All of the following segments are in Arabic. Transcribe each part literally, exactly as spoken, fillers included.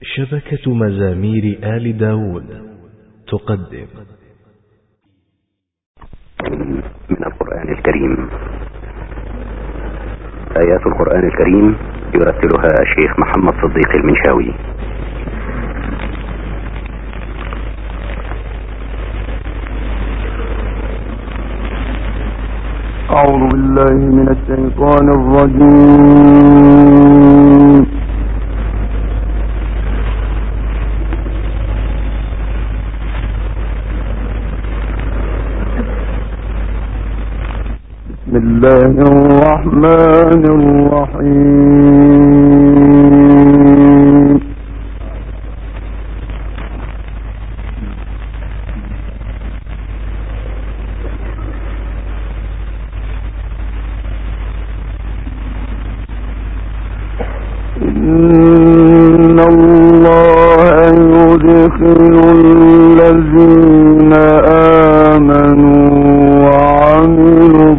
شبكة مزامير آل داود تقدم من القرآن الكريم. آيات القرآن الكريم يرتلها الشيخ محمد صديق المنشاوي. أعوذ بالله من الشيطان الرجيم. بسم الله الرحمن الرحيم. إن الله يدخل الذين آمنوا وعملوا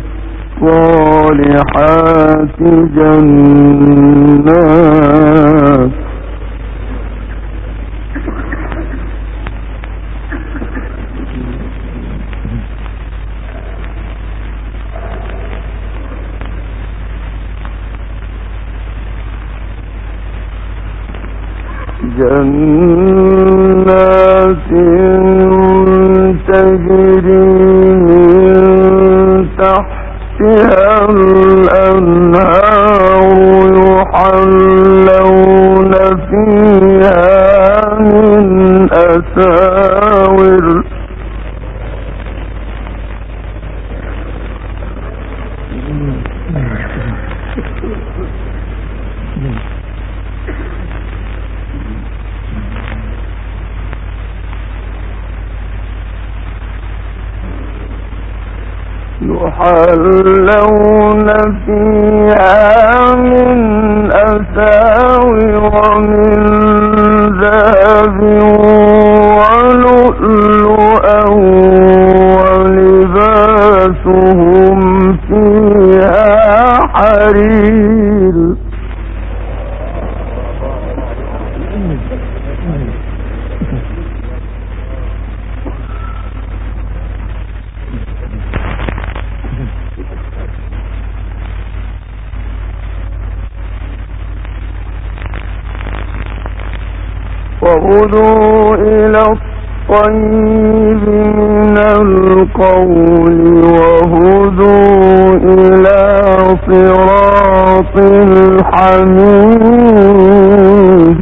الصالحات جنات جنات تجري من تحتها الأنهار يحلون فيها من أساور يحلون فيها من أساور من ذهب ولؤلؤا ولباسهم فيها حرير. وهدوا إلى الطيب من القول وهدوا إلى صراط الحميد.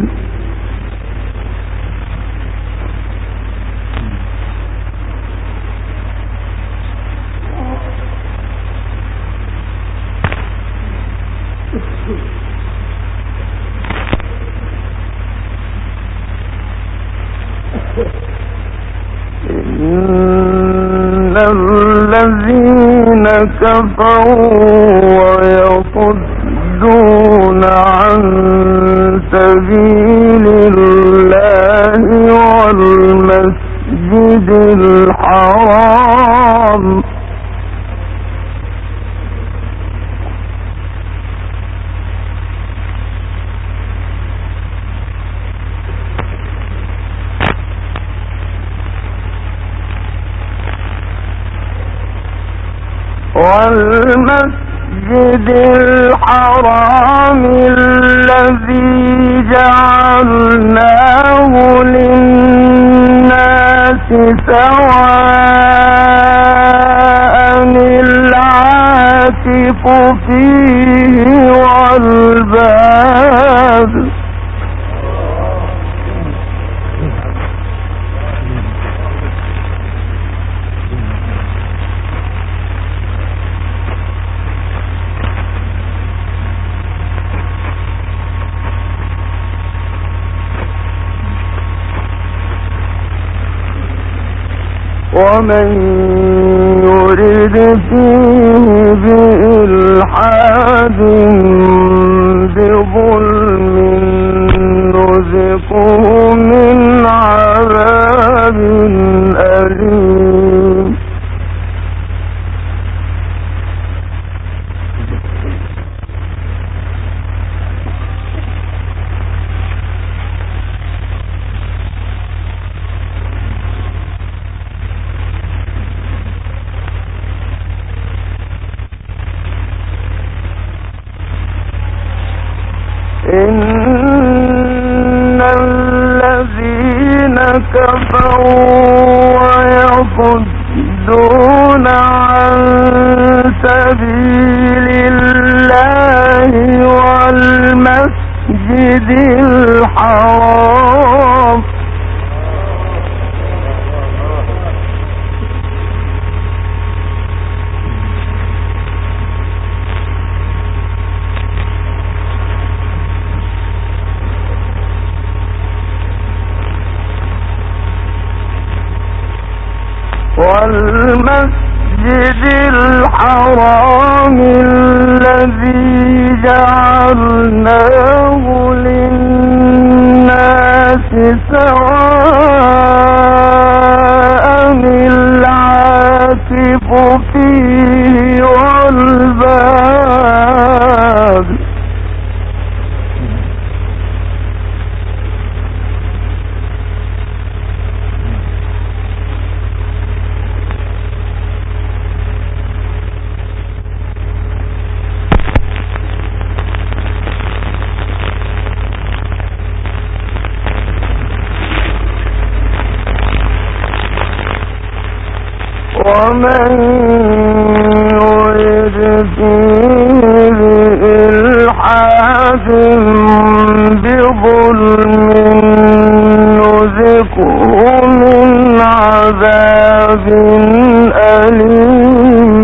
إن الذين كفروا ويصدون عن سبيل الله والمسجد الحرام والمسجد الحرام الذي جعلناه للناس سواء العاكف فيه والباد. ومن يرد فيه بإلحاد بظلم نذقه من عذاب أليم. كفروا ويصدون عن سبيل الله والمسجد الحرام والمسجد الحرام الذي جعلناه للناس سواء العاكف فيه والباد ومن يرد فيه بإلحاد بظلم نذقه من عذاب أليم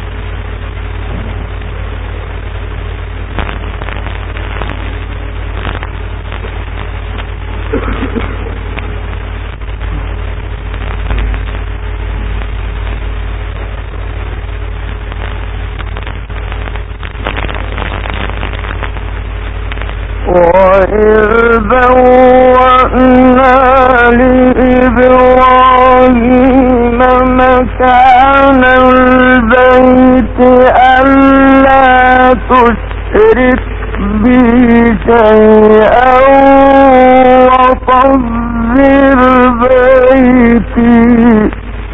وإذ بوأنا لإبراهيم مكان البيت ألا تشرك بي شيئا وطهر بيتي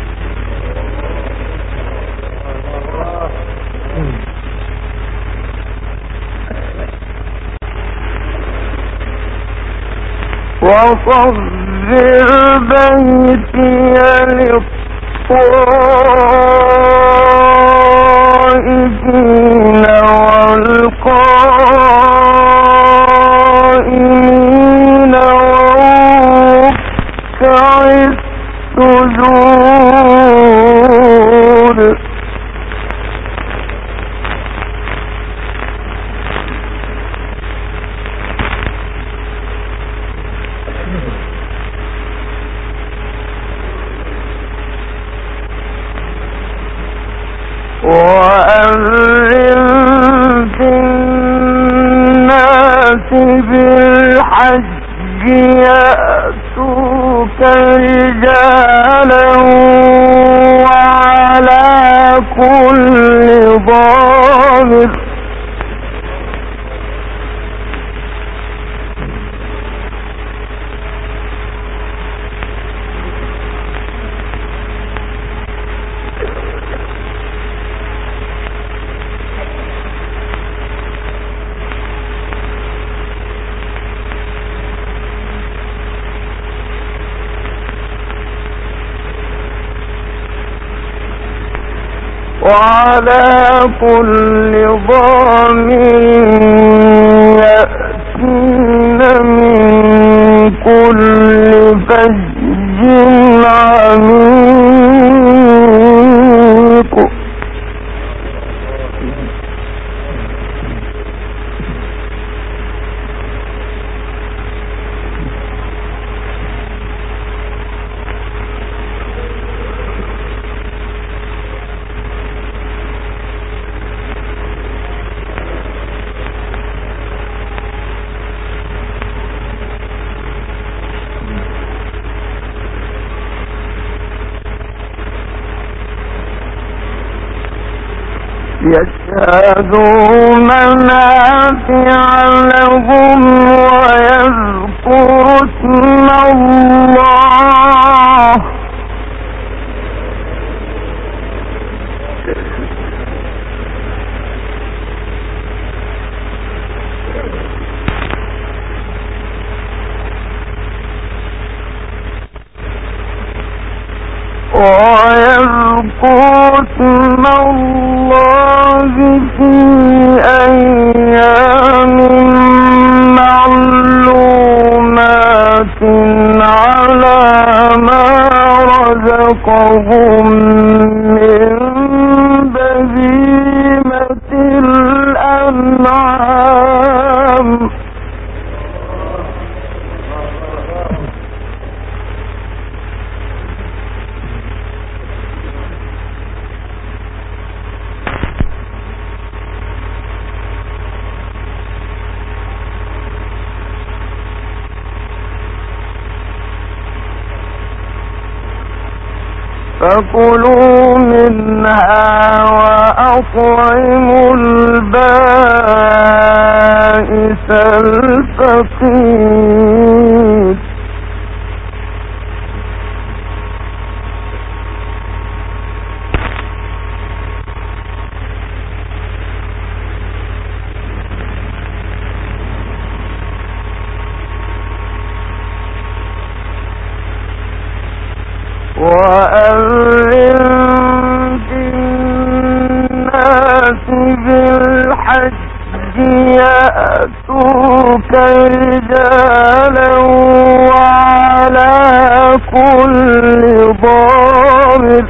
وطهر بيتي للطائفين والقائمين والركع السجود وأذن في الناس بالحج يأتوك رجالا وعلى كل ضامر وعلى كل ضامر يأتين من كل فج عميق يشهدوا منافع لهم ويذكروا اسم الله ويذكر اسم الله في أيام معلومات على ما رزقهم من بهيمة الأنعام. فكلوا منها وأطعموا البائس الفقير. وأذن في الناس بالحج يأتوك رجالا وعلى كل ضامر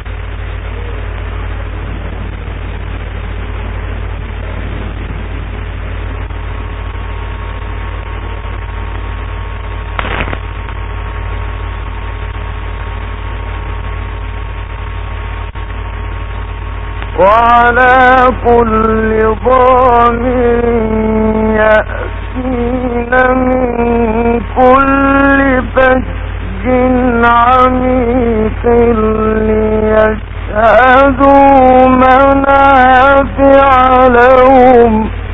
وعلى كل ضامر يأتين من كل فج عميق ليشهدوا منافع لهم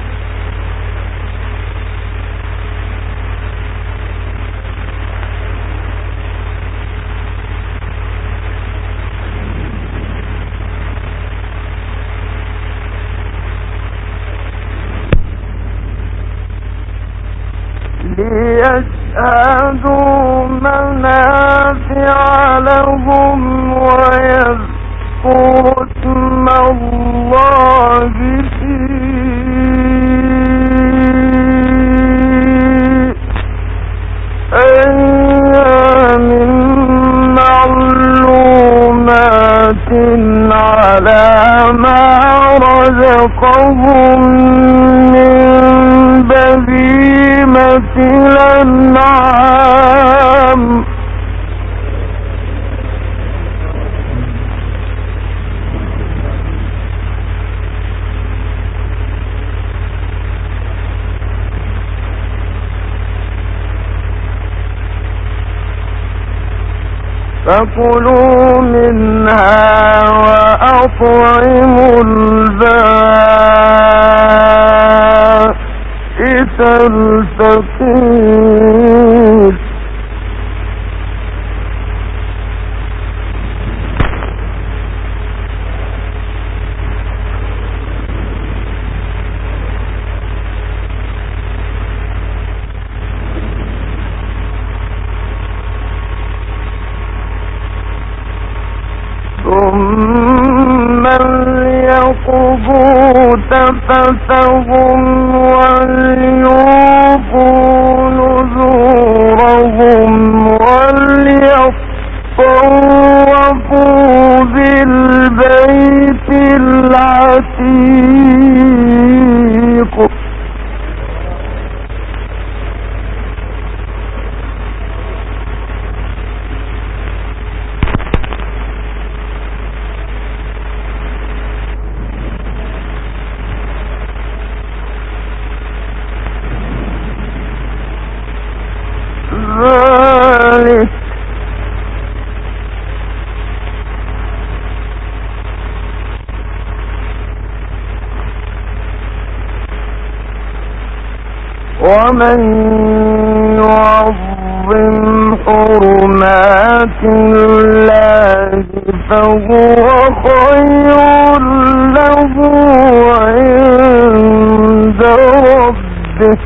ليشهدوا منافع لهم ويذكروا اسم الله في أيام معلومات على ما رزقهم من بهيمة الأنعام. فكلوا منها وأطعموا البائس الفقير. ثم ليقضوا تفثهم وليوفوا نذورهم وليطوفوا بالبيت العتيق. ذلك ومن يعظم حرمات الله فهو خير له عند ربه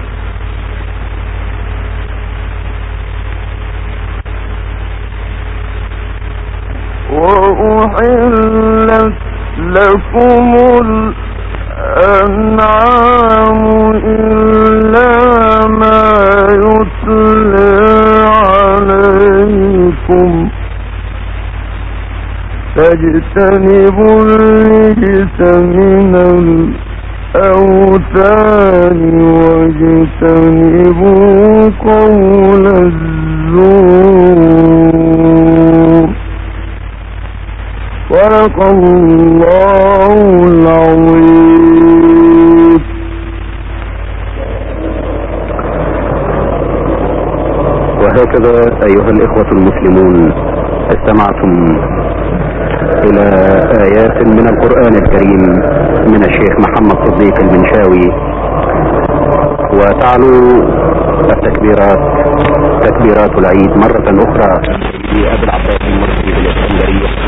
أحلت لكم الأنعام إلا ما يتلى عليكم فاجتنبوا الرجس من الأوثان واجتنبوا قول الزور صدق الله العظيم. وهكذا أيها الإخوة المسلمون استمعتم إلى آيات من القرآن الكريم من الشيخ محمد صديق المنشاوي، وتعلو التكبيرات تكبيرات العيد مرة أخرى في أبي العباس المرسي بالإسكندرية